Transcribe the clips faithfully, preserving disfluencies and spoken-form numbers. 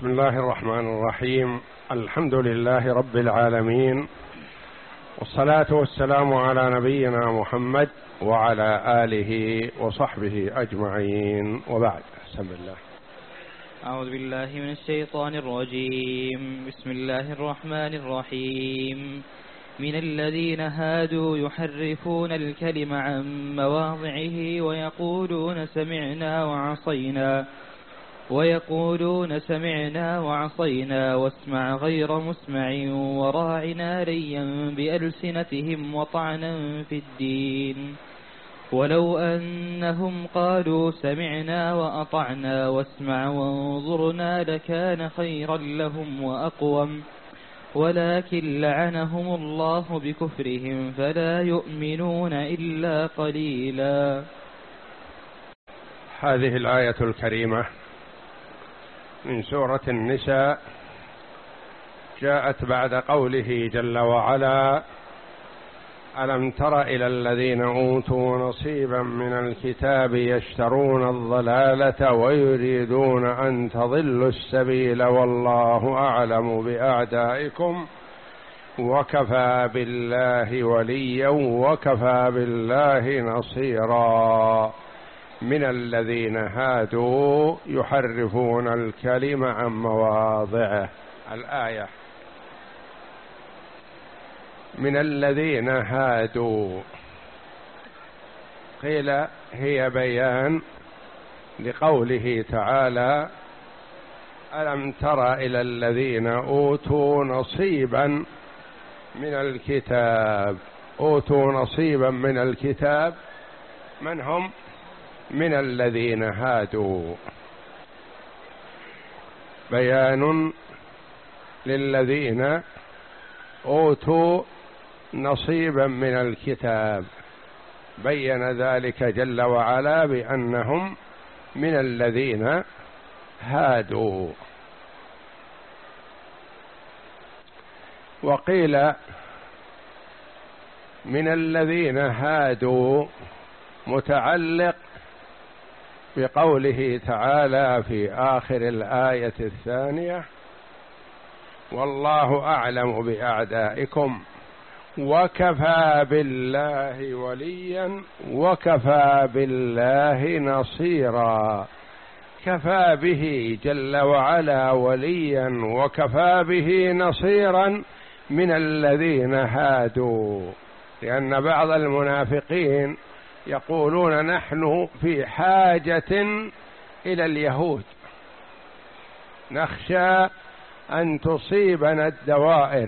بسم الله الرحمن الرحيم. الحمد لله رب العالمين، والصلاة والسلام على نبينا محمد وعلى آله وصحبه أجمعين، وبعد. بسم الله. أعوذ بالله من الشيطان الرجيم. بسم الله الرحمن الرحيم. من الذين هادوا يحرفون الكلم عن مواضعه ويقولون سمعنا وعصينا ويقولون سمعنا وعصينا واسمع غير مسمع وراعنا ليا بألسنتهم وطعنا في الدين، ولو أنهم قالوا سمعنا وأطعنا واسمع وانظرنا لكان خيرا لهم وأقوم، ولكن لعنهم الله بكفرهم فلا يؤمنون إلا قليلا. هذه الآية الكريمة من سورة النساء جاءت بعد قوله جل وعلا: ألم تر إلى الذين أوتوا نصيبا من الكتاب يشترون الضلالة ويريدون أن تضلوا السبيل والله أعلم بأعدائكم وكفى بالله وليا وكفى بالله نصيرا. من الذين هادوا يحرفون الكلم عن مواضعه. الآية: من الذين هادوا، قيل هي بيان لقوله تعالى: ألم تر إلى الذين أوتوا نصيبا من الكتاب. أوتوا نصيبا من الكتاب، من هم؟ من الذين هادوا، بيان للذين أوتوا نصيبا من الكتاب، بين ذلك جل وعلا بأنهم من الذين هادوا. وقيل من الذين هادوا متعلق بقوله تعالى في آخر الآية الثانية: والله أعلم بأعدائكم وكفى بالله وليا وكفى بالله نصيرا. كفى به جل وعلا وليا وكفى به نصيرا من الذين هادوا، لأن بعض المنافقين يقولون نحن في حاجة إلى اليهود، نخشى أن تصيبنا الدوائر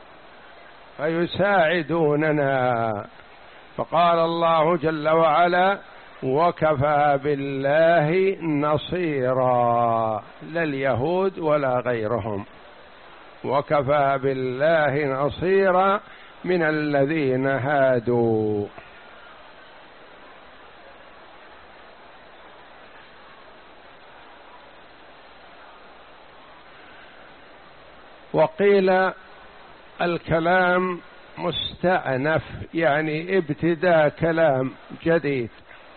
فيساعدوننا، فقال الله جل وعلا: وكفى بالله نصيرا، لا اليهود ولا غيرهم، وكفى بالله نصيرا من الذين هادوا. وقيل الكلام مستأنف، يعني ابتداء كلام جديد.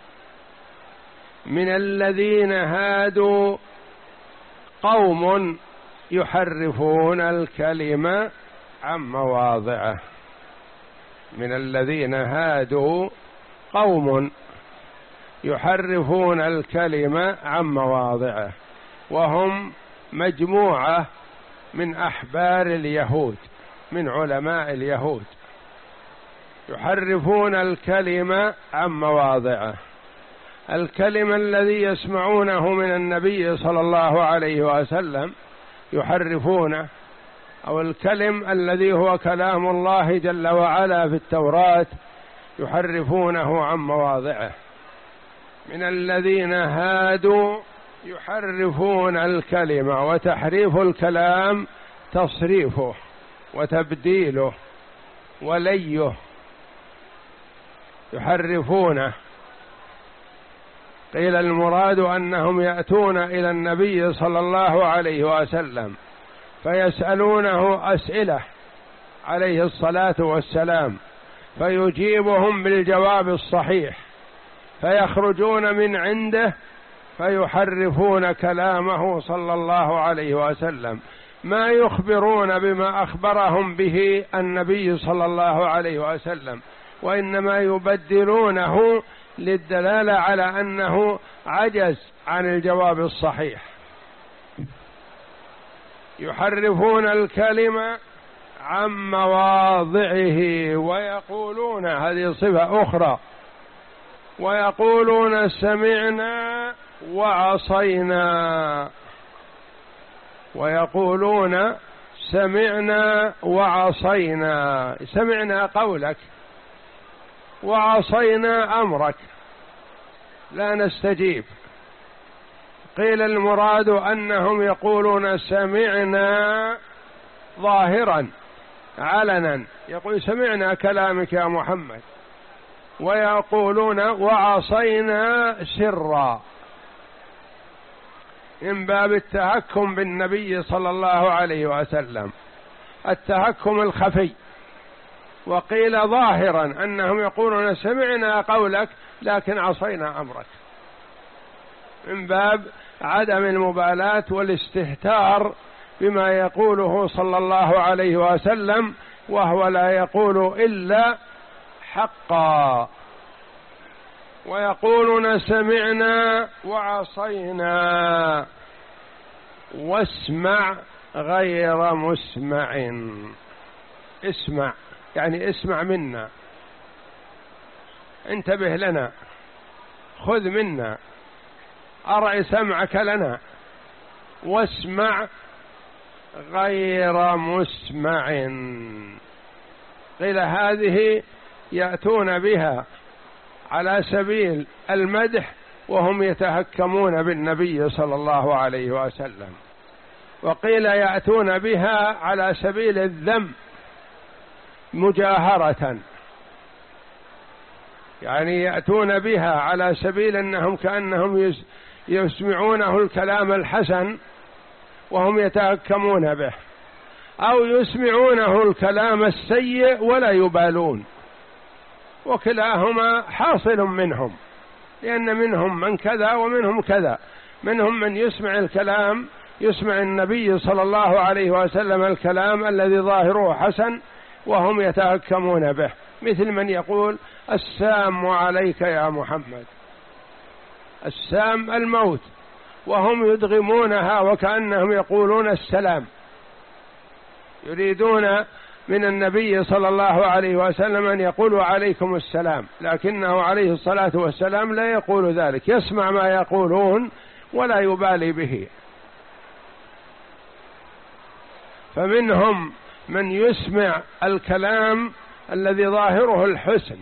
من الذين هادوا قوم يحرفون الكلمة عن مواضعه. من الذين هادوا قوم يحرفون الكلمة عن مواضعه، وهم مجموعة من أحبار اليهود، من علماء اليهود، يحرفون الكلمة عن مواضعه. الكلمة الذي يسمعونه من النبي صلى الله عليه وسلم يحرفونه، أو الكلم الذي هو كلام الله جل وعلا في التوراة يحرفونه عن مواضعه. من الذين هادوا يحرفون الكلمة، وتحريف الكلام تصريفه وتبديله وليه، يحرفونه. قيل المراد أنهم يأتون إلى النبي صلى الله عليه وسلم فيسألونه أسئلة عليه الصلاة والسلام، فيجيبهم بالجواب الصحيح، فيخرجون من عنده فيحرفون كلامه صلى الله عليه وسلم، ما يخبرون بما أخبرهم به النبي صلى الله عليه وسلم، وإنما يبدلونه للدلالة على أنه عجز عن الجواب الصحيح. يحرفون الكلمة عن مواضعه ويقولون، هذه صفة أخرى، ويقولون سمعنا وعصينا، ويقولون سمعنا وعصينا، سمعنا قولك وعصينا أمرك، لا نستجيب. قيل المراد أنهم يقولون سمعنا ظاهرا علنا، يقول سمعنا كلامك يا محمد، ويقولون وعصينا سرا، من باب التهكم بالنبي صلى الله عليه وسلم، التهكم الخفي. وقيل ظاهرا أنهم يقولون سمعنا قولك لكن عصينا أمرك، من باب عدم المبالاة والاستهتار بما يقوله صلى الله عليه وسلم، وهو لا يقول إلا حقا. ويقولون سمعنا وعصينا واسمع غير مسمع، اسمع يعني اسمع منا، انتبه لنا، خذ منا، أرع سمعك لنا، واسمع غير مسمع. قيل هذه يأتون بها على سبيل المدح وهم يتهكمون بالنبي صلى الله عليه وسلم، وقيل يأتون بها على سبيل الذم مجاهرة، يعني يأتون بها على سبيل أنهم كأنهم يسمعونه الكلام الحسن وهم يتهكمون به، أو يسمعونه الكلام السيء ولا يبالون، وكلاهما حاصل منهم، لأن منهم من كذا ومنهم كذا، منهم من يسمع الكلام، يسمع النبي صلى الله عليه وسلم الكلام الذي ظاهره حسن وهم يتهكمون به، مثل من يقول السام عليك يا محمد، السام الموت، وهم يدغمونها وكأنهم يقولون السلام، يريدون من النبي صلى الله عليه وسلم أن يقول عليكم السلام، لكنه عليه الصلاة والسلام لا يقول ذلك، يسمع ما يقولون ولا يبالي به. فمنهم من يسمع الكلام الذي ظاهره الحسن،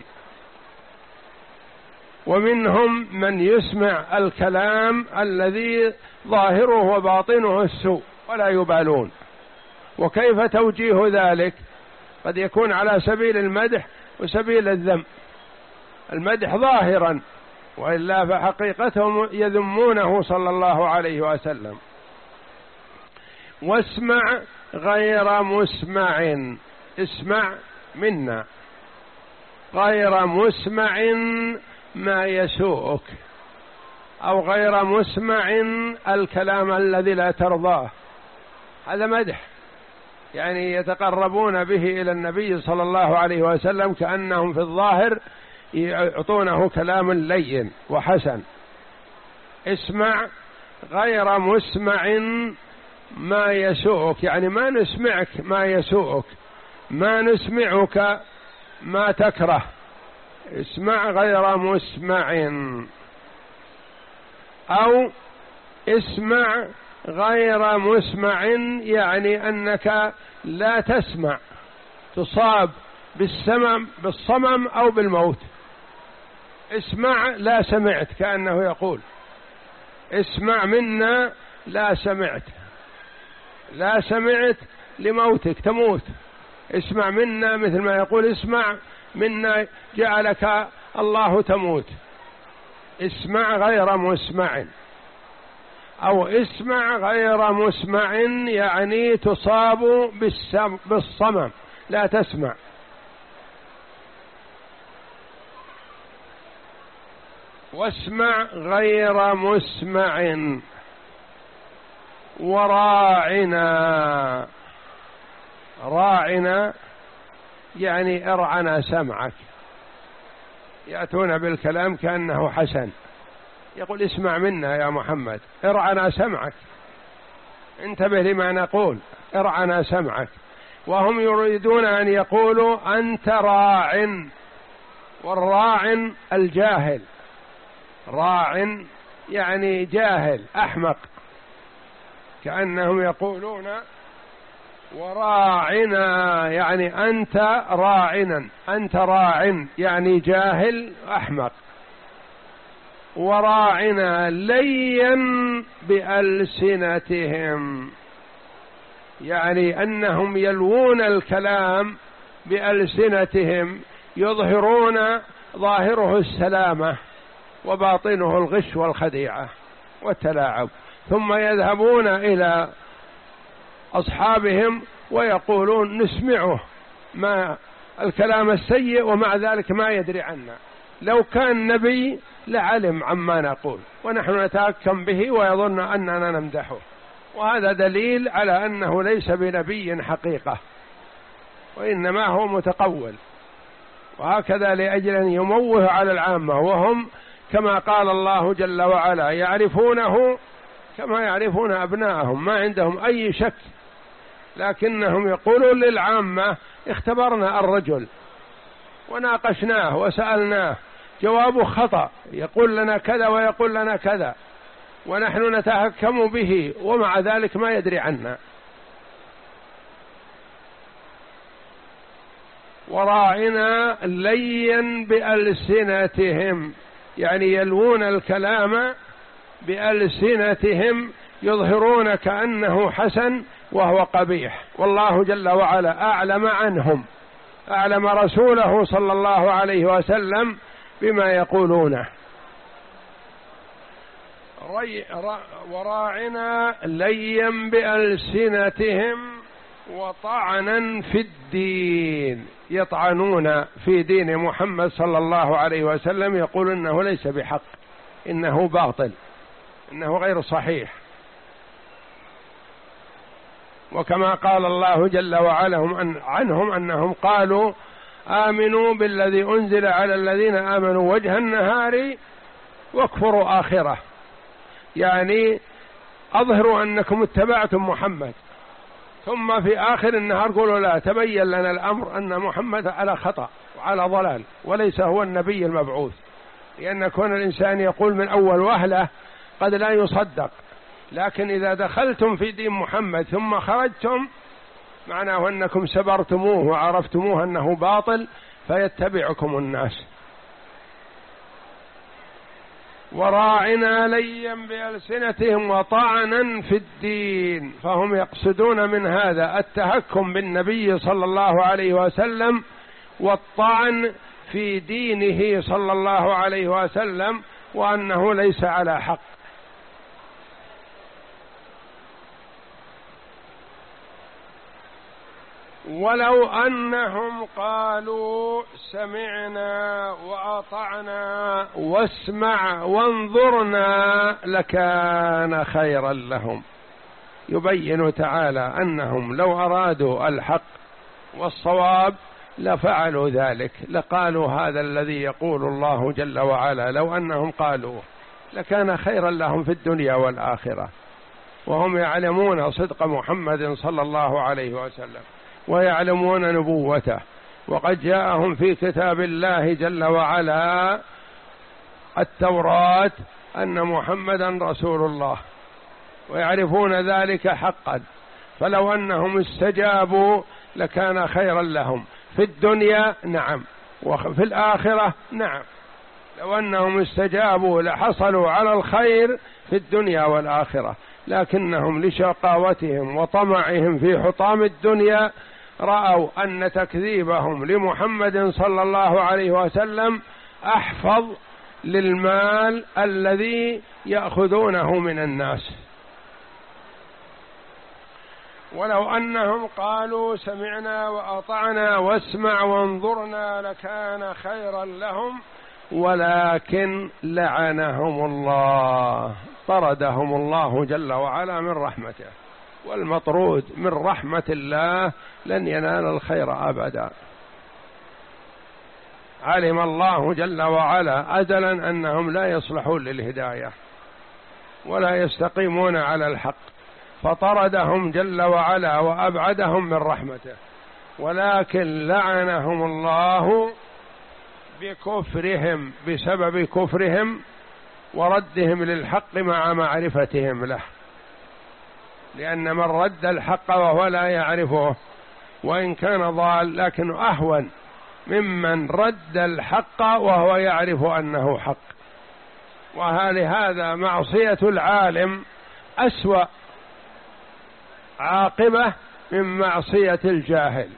ومنهم من يسمع الكلام الذي ظاهره وباطنه السوء ولا يبالون. وكيف توجيه ذلك؟ قد يكون على سبيل المدح وسبيل الذم، المدح ظاهرا، وإلا فحقيقتهم يذمونه صلى الله عليه وسلم. واسمع غير مسمع، اسمع منا، غير مسمع ما يسوءك، أو غير مسمع الكلام الذي لا ترضاه، هذا مدح، يعني يتقربون به إلى النبي صلى الله عليه وسلم كأنهم في الظاهر يعطونه كلام لين وحسن. اسمع غير مسمع ما يسوءك، يعني ما نسمعك ما يسوءك، ما نسمعك ما تكره، اسمع غير مسمع. أو اسمع غير مسمع يعني أنك لا تسمع، تصاب بالسمم بالصمم أو بالموت، اسمع لا سمعت، كأنه يقول اسمع منا لا سمعت، لا سمعت لموتك تموت، اسمع منا مثل ما يقول اسمع منا جعلك الله تموت، اسمع غير مسمع. أو اسمع غير مسمع يعني تصاب بالصمم لا تسمع. واسمع غير مسمع وراعنا. راعنا يعني ارعنا سمعك، يأتون بالكلام كأنه حسن، يقول اسمع منا يا محمد، ارعنا سمعك، انتبه لما نقول، ارعنا سمعك. وهم يريدون أن يقولوا أنت راع، والراع الجاهل، راع يعني جاهل أحمق، كأنهم يقولون وراعنا يعني أنت راعنا، أنت راع يعني جاهل أحمق. وراعنا ليا بألسنتهم، يعني أنهم يلوون الكلام بألسنتهم، يظهرون ظاهره السلامة وباطنه الغش والخديعة والتلاعب، ثم يذهبون إلى أصحابهم ويقولون نسمعه ما الكلام السيء ومع ذلك ما يدري عنا، لو كان نبي لعلم عما نقول، ونحن نتهكم به ويظن أننا نمدحه. وهذا دليل على أنه ليس بنبي حقيقة، وإنما هو متقول. وهكذا لأجل أن يموه على العامة، وهم كما قال الله جل وعلا يعرفونه كما يعرفون أبناءهم، ما عندهم أي شك، لكنهم يقولون للعامة اختبرنا الرجل وناقشناه وسألناه جوابه خطأ، يقول لنا كذا ويقول لنا كذا، ونحن نتهكم به ومع ذلك ما يدري عنا. وراعنا ليا بألسنتهم، يعني يلوون الكلام بألسنتهم، يظهرون كأنه حسن وهو قبيح. والله جل وعلا أعلم عنهم، أعلم رسوله صلى الله عليه وسلم بما يقولونه. وراعنا ليا بألسنتهم وطعنا في الدين، يطعنون في دين محمد صلى الله عليه وسلم، يقول إنه ليس بحق، إنه باطل، إنه غير صحيح. وكما قال الله جل وعلا عنهم أنهم قالوا آمنوا بالذي أنزل على الذين آمنوا وجه النهار واكفروا آخره، يعني أظهروا أنكم اتبعتم محمد، ثم في آخر النهار قولوا لا، تبين لنا الأمر أن محمد على خطأ وعلى ضلال وليس هو النبي المبعوث. لأن كون الإنسان يقول من أول وهلة قد لا يصدق، لكن إذا دخلتم في دين محمد ثم خرجتم معناه أنكم سبرتموه وعرفتموه أنه باطل فيتبعكم الناس. وراعنا ليا بألسنتهم وطعنا في الدين، فهم يقصدون من هذا التهكم بالنبي صلى الله عليه وسلم والطعن في دينه صلى الله عليه وسلم، وأنه ليس على حق. ولو أنهم قالوا سمعنا وأطعنا واسمع وانظرنا لكان خيرا لهم. يبين تعالى أنهم لو أرادوا الحق والصواب لفعلوا ذلك، لقالوا هذا الذي يقول الله جل وعلا، لو أنهم قالوا لكان خيرا لهم في الدنيا والآخرة. وهم يعلمون صدق محمد صلى الله عليه وسلم ويعلمون نبوته، وقد جاءهم في كتاب الله جل وعلا التوراة أن محمدا رسول الله، ويعرفون ذلك حقا. فلو أنهم استجابوا لكان خيرا لهم في الدنيا نعم، وفي الآخرة نعم. لو أنهم استجابوا لحصلوا على الخير في الدنيا والآخرة، لكنهم لشقاوتهم وطمعهم في حطام الدنيا رأوا أن تكذيبهم لمحمد صلى الله عليه وسلم أحفظ للمال الذي يأخذونه من الناس. ولو أنهم قالوا سمعنا وأطعنا واسمع وانظرنا لكان خيرا لهم ولكن لعنهم الله، طردهم الله جل وعلا من رحمته، والمطرود من رحمة الله لن ينال الخير أبدا. علم الله جل وعلا أزلا أنهم لا يصلحون للهداية ولا يستقيمون على الحق، فطردهم جل وعلا وأبعدهم من رحمته، ولكن لعنهم الله بكفرهم، بسبب كفرهم وردهم للحق مع معرفتهم له، لأن من رد الحق وهو لا يعرفه وإن كان ضال لكن أهون ممن رد الحق وهو يعرف أنه حق. ولهذا معصية العالم أسوأ عاقبة من معصية الجاهل.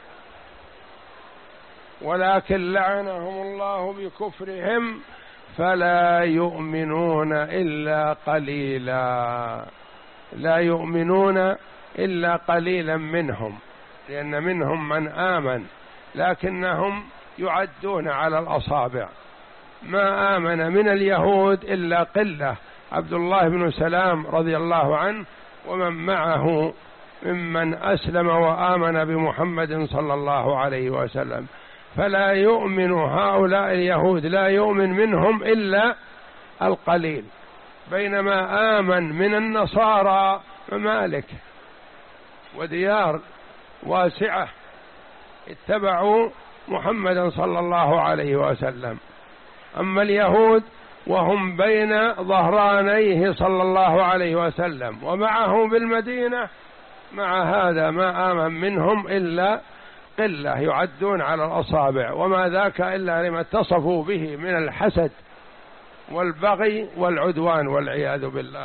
ولكن لعنهم الله بكفرهم فلا يؤمنون إلا قليلا، لا يؤمنون إلا قليلا منهم، لأن منهم من آمن لكنهم يعدون على الأصابع. ما آمن من اليهود إلا قلة، عبد الله بن سلام رضي الله عنه ومن معه ممن أسلم وآمن بمحمد صلى الله عليه وسلم. فلا يؤمن هؤلاء اليهود، لا يؤمن منهم إلا القليل، بينما آمن من النصارى ممالك وديار واسعة اتبعوا محمدا صلى الله عليه وسلم. أما اليهود وهم بين ظهرانيه صلى الله عليه وسلم ومعه بالمدينة، مع هذا ما آمن منهم إلا قلة يعدون على الأصابع، وما ذاك إلا لما اتصفوا به من الحسد والبغي والعدوان والعياذ بالله.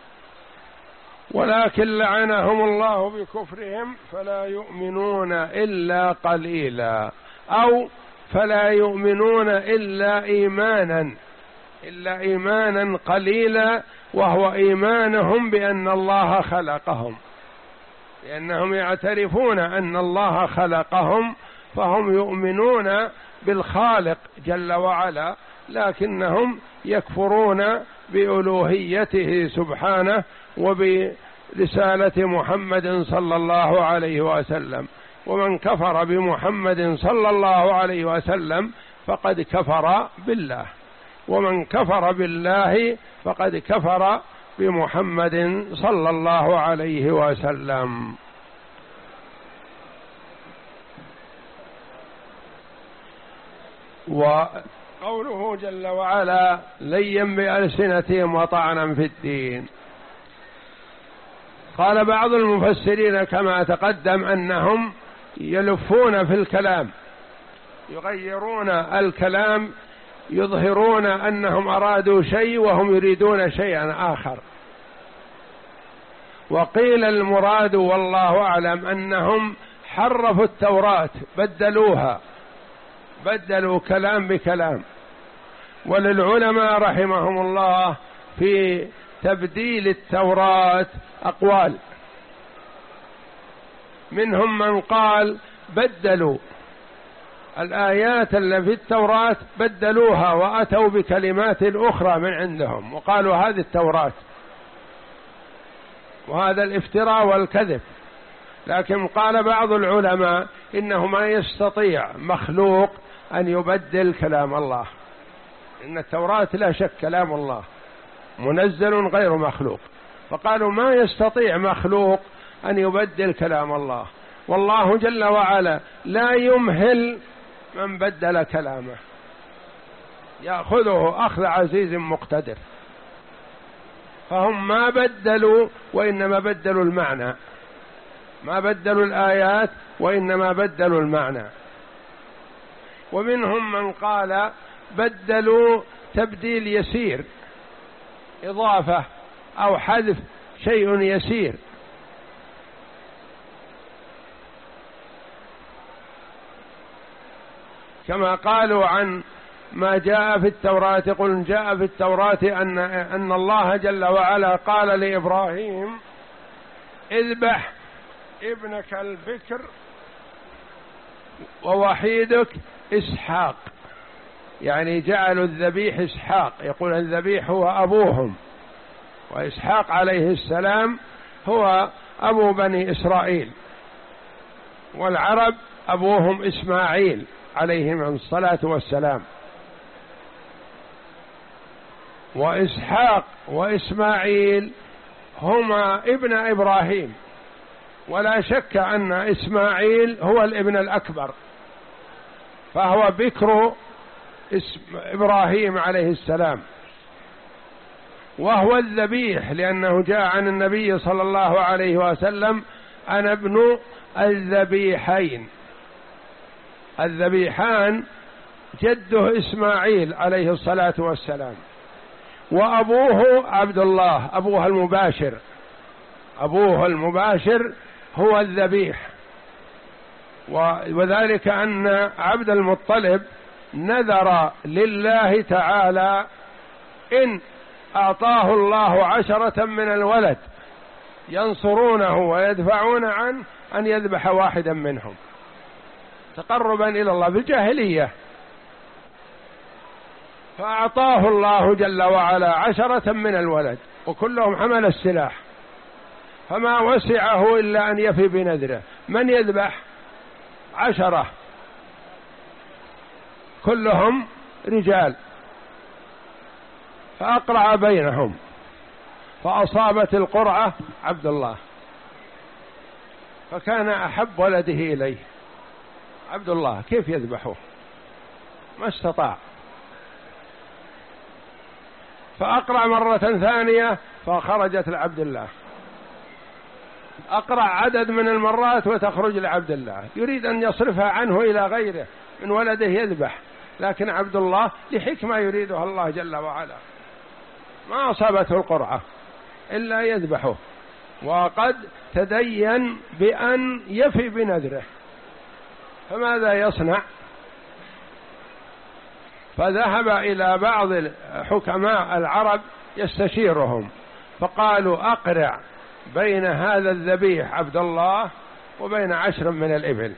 ولكن لعنهم الله بكفرهم فلا يؤمنون إلا قليلا، أو فلا يؤمنون إلا إيمانا إلا إيمانا قليلا، وهو إيمانهم بأن الله خلقهم، لأنهم يعترفون أن الله خلقهم، فهم يؤمنون بالخالق جل وعلا، لكنهم يكفرون بألوهيته سبحانه وبرسالة محمد صلى الله عليه وسلم. ومن كفر بمحمد صلى الله عليه وسلم فقد كفر بالله، ومن كفر بالله فقد كفر بمحمد صلى الله عليه وسلم. وقوله جل وعلا ليا بألسنتهم وطعنا في الدين، قال بعض المفسرين كما تقدم أنهم يلفون في الكلام، يغيرون الكلام، يظهرون أنهم أرادوا شيء وهم يريدون شيئا آخر. وقيل المراد والله أعلم أنهم حرفوا التوراة، بدلوها، بدلوا كلام بكلام. وللعلماء رحمهم الله في تبديل التوراة أقوال، منهم من قال بدلوا الآيات التي في التوراة، بدلوها وأتوا بكلمات أخرى من عندهم وقالوا هذه التوراة، وهذا الافتراء والكذب. لكن قال بعض العلماء إنه ما يستطيع مخلوق أن يبدل كلام الله، إن التوراة لا شك كلام الله منزل غير مخلوق، فقالوا ما يستطيع مخلوق أن يبدل كلام الله، والله جل وعلا لا يمهل من بدل كلامه، يأخذه أخذ عزيز مقتدر. فهم ما بدلوا وإنما بدلوا المعنى، ما بدلوا الآيات وإنما بدلوا المعنى. ومنهم من قال بدلوا تبديل يسير، إضافة أو حذف شيء يسير. كما قالوا عن ما جاء في التوراة، قل جاء في التوراة أن, أن الله جل وعلا قال لإبراهيم اذبح ابنك البكر ووحيدك إسحاق، يعني جعلوا الذبيح إسحاق، يقول الذبيح هو أبوهم، وإسحاق عليه السلام هو أبو بني إسرائيل، والعرب أبوهم إسماعيل عليهم الصلاة والسلام. وإسحاق وإسماعيل هما ابن إبراهيم، ولا شك أن إسماعيل هو الابن الأكبر، فهو بكر إبراهيم عليه السلام، وهو الذبيح، لأنه جاء عن النبي صلى الله عليه وسلم: أنا ابن الذبيحين. الذبيحان جده إسماعيل عليه الصلاة والسلام، وأبوه عبد الله، أبوه المباشر، أبوه المباشر هو الذبيح. وذلك أن عبد المطلب نذر لله تعالى إن أعطاه الله عشرة من الولد ينصرونه ويدفعون عنه أن يذبح واحدا منهم تقربا إلى الله بالجاهلية، فأعطاه الله جل وعلا عشرة من الولد وكلهم حمل السلاح، فما وسعه إلا أن يفي بنذره. من يذبح؟ عشرة كلهم رجال، فأقرع بينهم فأصابت القرعة عبد الله، فكان أحب ولده إليه عبد الله، كيف يذبحه؟ ما استطاع، فأقرع مرة ثانية فخرجت لعبد الله، أقرع عدد من المرات وتخرج لعبد الله، يريد أن يصرفها عنه إلى غيره من ولده يذبح، لكن عبد الله لحكمة يريدها الله جل وعلا ما أصابته القرعة إلا يذبحه، وقد تدين بأن يفي بنذره، فماذا يصنع؟ فذهب إلى بعض حكماء العرب يستشيرهم، فقالوا: أقرع بين هذا الذبيح عبد الله وبين عشر من الإبل،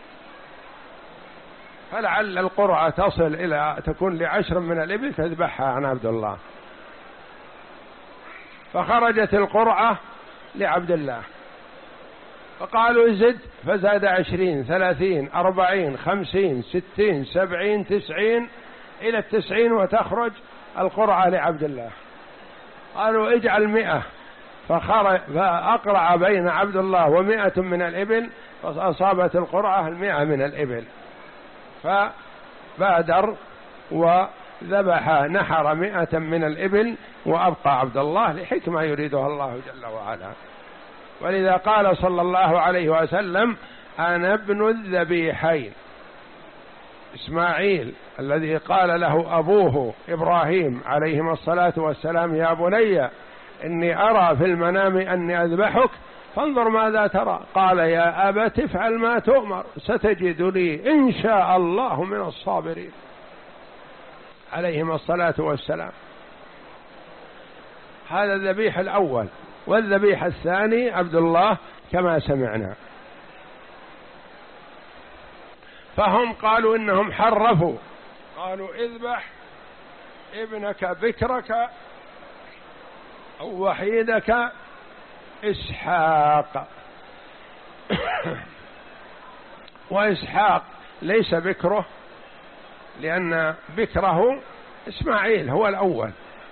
فلعل القرعة تصل إلى تكون لعشر من الإبل تذبحها عن عبد الله. فخرجت القرعة لعبد الله، فقالوا: زد، فزاد عشرين، ثلاثين، أربعين، خمسين، ستين، سبعين، تسعين، إلى التسعين وتخرج القرعة لعبد الله. قالوا: اجعل مئة، فخرج فأقرع بين عبد الله ومئة من الإبل، فأصابت القرعة المئة من الإبل، فبادر وذبح نحر مئة من الإبل وأبقى عبد الله لحكمة يريدها الله جل وعلا. ولذا قال صلى الله عليه وسلم: أنا ابن الذبيحين. إسماعيل الذي قال له أبوه إبراهيم عليهما الصلاة والسلام: يا بني إني أرى في المنام أني أذبحك فانظر ماذا ترى. قال: يا أبت افعل ما تؤمر ستجدني إن شاء الله من الصابرين عليهما الصلاة والسلام. هذا الذبيح الأول، والذبيح الثاني عبد الله كما سمعنا. فهم قالوا إنهم حرفوا، قالوا: اذبح ابنك بكرك أو وحيدك إسحاق. وإسحاق ليس بكره، لأن بكره إسماعيل هو الأول،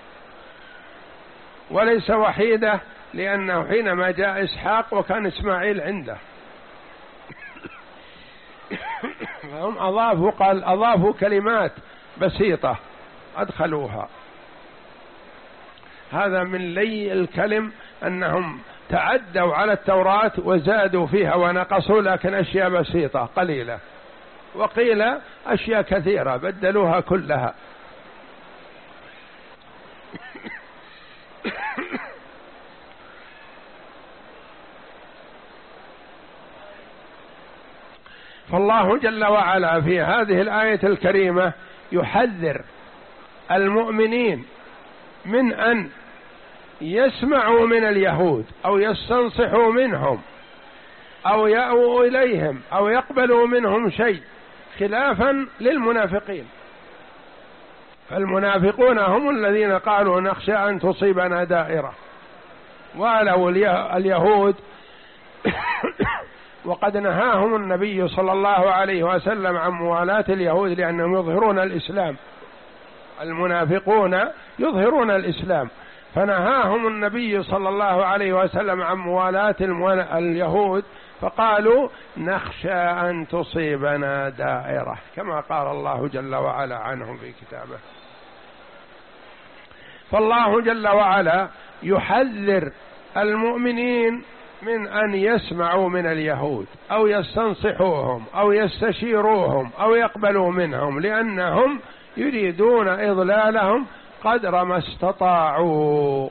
وليس وحيده لأنه حينما جاء إسحاق وكان إسماعيل عنده. فهم أضافوا قال أضافوا كلمات بسيطة أدخلوها. هذا من لي الكلم، أنهم تعدوا على التوراة وزادوا فيها ونقصوا، لكن أشياء بسيطة قليلة، وقيل أشياء كثيرة بدلوها كلها. فالله جل وعلا في هذه الآية الكريمة يحذر المؤمنين من أن يسمعوا من اليهود أو يستنصحوا منهم أو يأووا إليهم أو يقبلوا منهم شيء، خلافا للمنافقين. فالمنافقون هم الذين قالوا نخشى أن تصيبنا دائرة. ولو اليهود وقد نهاهم النبي صلى الله عليه وسلم عن موالاة اليهود لأنهم يظهرون الإسلام، المنافقون يظهرون الإسلام، فنهاهم النبي صلى الله عليه وسلم عن موالاة اليهود، فقالوا نخشى أن تصيبنا دائرة كما قال الله جل وعلا عنهم في كتابه. فالله جل وعلا يحذر المؤمنين من أن يسمعوا من اليهود أو يستنصحوهم أو يستشيروهم أو يقبلوا منهم، لأنهم يريدون إضلالهم قدر ما استطاعوا.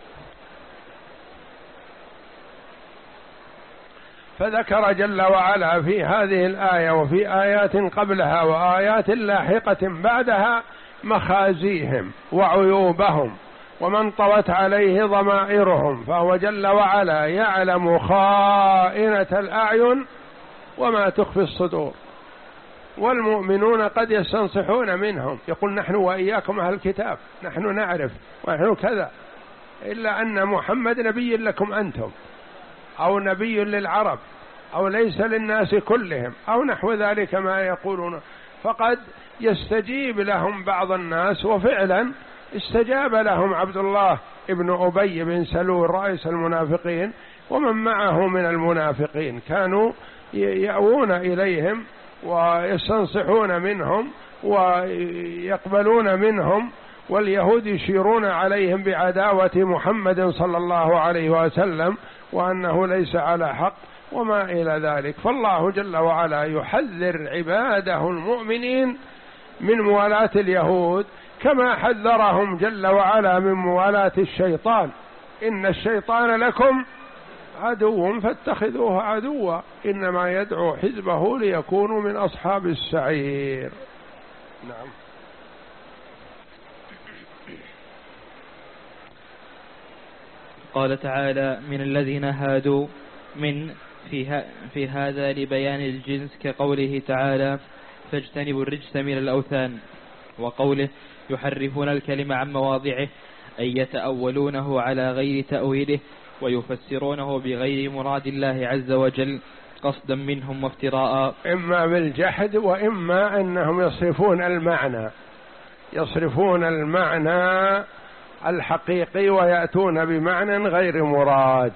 فذكر جل وعلا في هذه الآية وفي آيات قبلها وآيات لاحقة بعدها مخازيهم وعيوبهم ومن طوت عليه ضمائرهم، فهو جل وعلا يعلم خائنة الأعين وما تخفي الصدور. والمؤمنون قد يستنصحون منهم، يقول نحن وإياكم أهل الكتاب، نحن نعرف ونحن كذا، إلا أن محمد نبي لكم أنتم أو نبي للعرب أو ليس للناس كلهم أو نحو ذلك ما يقولون. فقد يستجيب لهم بعض الناس، وفعلا استجاب لهم عبد الله ابن أبي بن سلول رئيس المنافقين ومن معه من المنافقين، كانوا يأوون إليهم ويستنصحون منهم ويقبلون منهم، واليهود يشيرون عليهم بعداوة محمد صلى الله عليه وسلم وأنه ليس على حق وما إلى ذلك. فالله جل وعلا يحذر عباده المؤمنين من موالاة اليهود كما حذرهم جل وعلا من موالاة الشيطان، إن الشيطان لكم عدو فاتخذوه عدوا إنما يدعو حزبه ليكونوا من أصحاب السعير. نعم. قال تعالى من الذين هادوا من في, في هذا لبيان الجنس، كقوله تعالى فاجتنبوا الرجس من الأوثان، وقوله يحرفون الكلمة عن مواضعه أي يتأولونه على غير تأويله ويفسرونه بغير مراد الله عز وجل قصدا منهم وافتراء، إما بالجحد وإما أنهم يصرفون المعنى يصرفون المعنى الحقيقي ويأتون بمعنى غير مراد.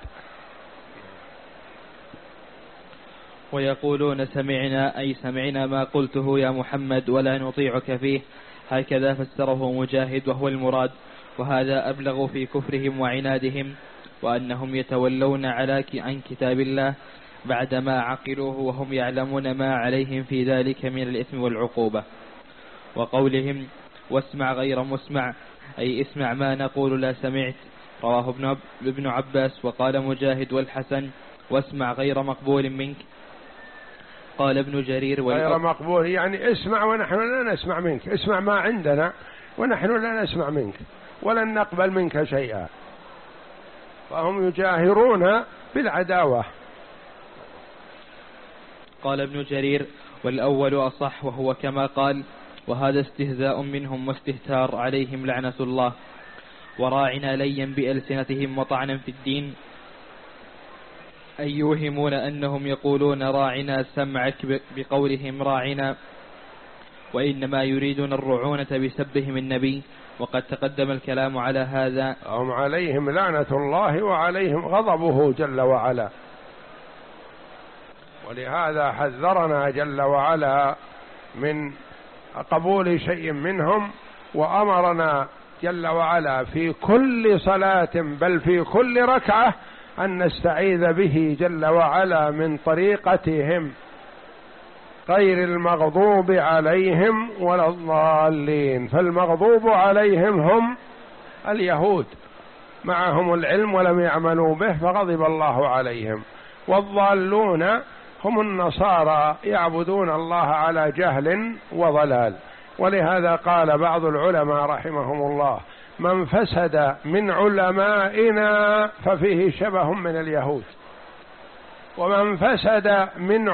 ويقولون سمعنا أي سمعنا ما قلته يا محمد ولا نطيعك فيه، هكذا فسره مجاهد وهو المراد، وهذا أبلغ في كفرهم وعنادهم، وأنهم يتولون على عن كتاب الله بعدما عقلوه وهم يعلمون ما عليهم في ذلك من الإثم والعقوبة. وقولهم واسمع غير مسمع أي اسمع ما نقول لا سمعت، رواه ابن عباس. وقال مجاهد والحسن واسمع غير مقبول منك. قال ابن جرير غير مقبول يعني اسمع ونحن لا نسمع منك، اسمع ما عندنا ونحن لا نسمع منك ولن نقبل منك شيئا، فهم يجاهرون بالعداوة. قال ابن جرير والأول أصح وهو كما قال، وهذا استهزاء منهم واستهتار عليهم لعنة الله، وراعنا ليا بألسنتهم وطعنا في الدين، أي يوهمون أنهم يقولون راعنا سمعك بقولهم راعنا، وإنما يريدون الرعونة بسبهم النبي، وقد تقدم الكلام على هذا. هم عليهم لعنة الله وعليهم غضبه جل وعلا، ولهذا حذرنا جل وعلا من قبول شيء منهم، وأمرنا جل وعلا في كل صلاة بل في كل ركعة أن نستعيذ به جل وعلا من طريقتهم غير المغضوب عليهم ولا الضالين. فالمغضوب عليهم هم اليهود، معهم العلم ولم يعملوا به فغضب الله عليهم، والضالون هم النصارى يعبدون الله على جهل وضلال. ولهذا قال بعض العلماء رحمهم الله من فسد من علمائنا ففيه شبه من اليهود، ومن فسد من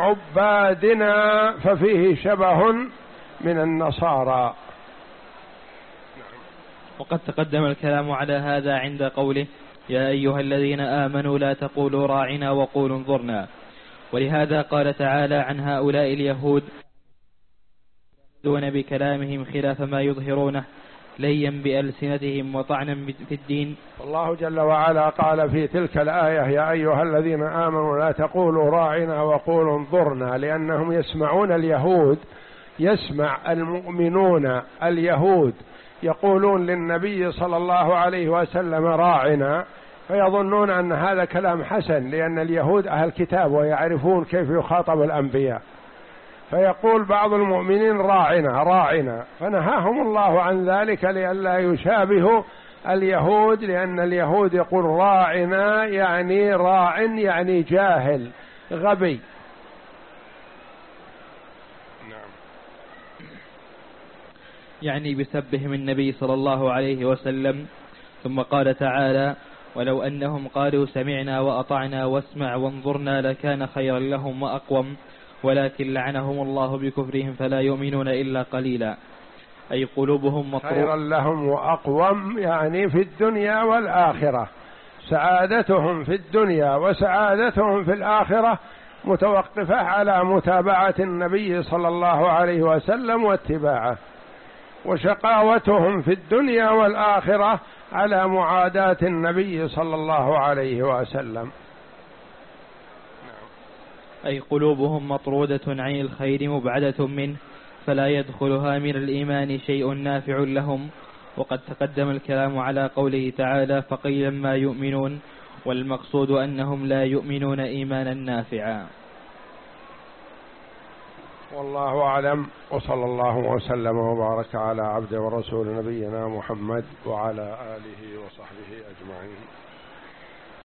عبادنا ففيه شبه من النصارى. وقد تقدم الكلام على هذا عند قوله يا أيها الذين آمنوا لا تقولوا راعنا وقولوا انظرنا. ولهذا قال تعالى عن هؤلاء اليهود دون بكلامهم خلاف ما يظهرونه ليا بألسنتهم وطعنا في الدين. الله جل وعلا قال في تلك الآية يا أيها الذين آمنوا لا تقولوا راعنا وقولوا انظرنا، لأنهم يسمعون اليهود، يسمع المؤمنون اليهود يقولون للنبي صلى الله عليه وسلم راعنا، فيظنون أن هذا كلام حسن، لأن اليهود أهل كتاب ويعرفون كيف يخاطب الأنبياء، فيقول بعض المؤمنين راعنا راعنا، فنهاهم الله عن ذلك لئلا يشابهوا اليهود، لأن اليهود يقول راعنا يعني راع يعني جاهل غبي. نعم. يعني بسبهم النبي صلى الله عليه وسلم. ثم قال تعالى ولو أنهم قالوا سمعنا وأطعنا واسمع وانظرنا لكان خيرا لهم وأقوم ولكن لعنهم الله بكفرهم فلا يؤمنون إلا قليلا. أي قلوبهم مطروحة خيرا لهم وأقوم يعني في الدنيا والآخرة، سعادتهم في الدنيا وسعادتهم في الآخرة متوقفة على متابعة النبي صلى الله عليه وسلم واتباعه، وشقاوتهم في الدنيا والآخرة على معاداة النبي صلى الله عليه وسلم. أي قلوبهم مطرودة عن الخير مبعدة منه فلا يدخلها من الإيمان شيء نافع لهم. وقد تقدم الكلام على قوله تعالى فقيلا ما يؤمنون، والمقصود أنهم لا يؤمنون إيمانا نافعا. والله أعلم، وصلى الله وسلم وبارك على عبد ورسول نبينا محمد وعلى آله وصحبه أجمعين.